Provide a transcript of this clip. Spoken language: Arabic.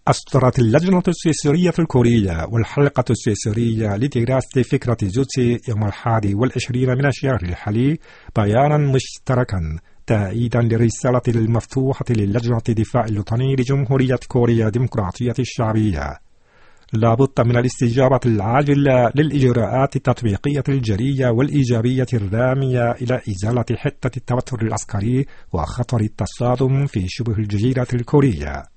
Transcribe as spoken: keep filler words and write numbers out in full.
أصدرت اللجنة السويسرية الكورية والحلقة السويسرية لدراسة فكرة جوتسي يوم الحادي والعشرين من الشهر الحالي بيانا مشتركا تأييدا للرسالة المفتوحة للجنة الدفاع الوطني لجمهورية كوريا الديمقراطية الشعبية. لا بد من الاستجابة العاجلة للإجراءات التطبيقية الجرية والإيجابية الرامية إلى إزالة حدة التوتر العسكري وخطر التصادم في شبه الجزيرة الكورية.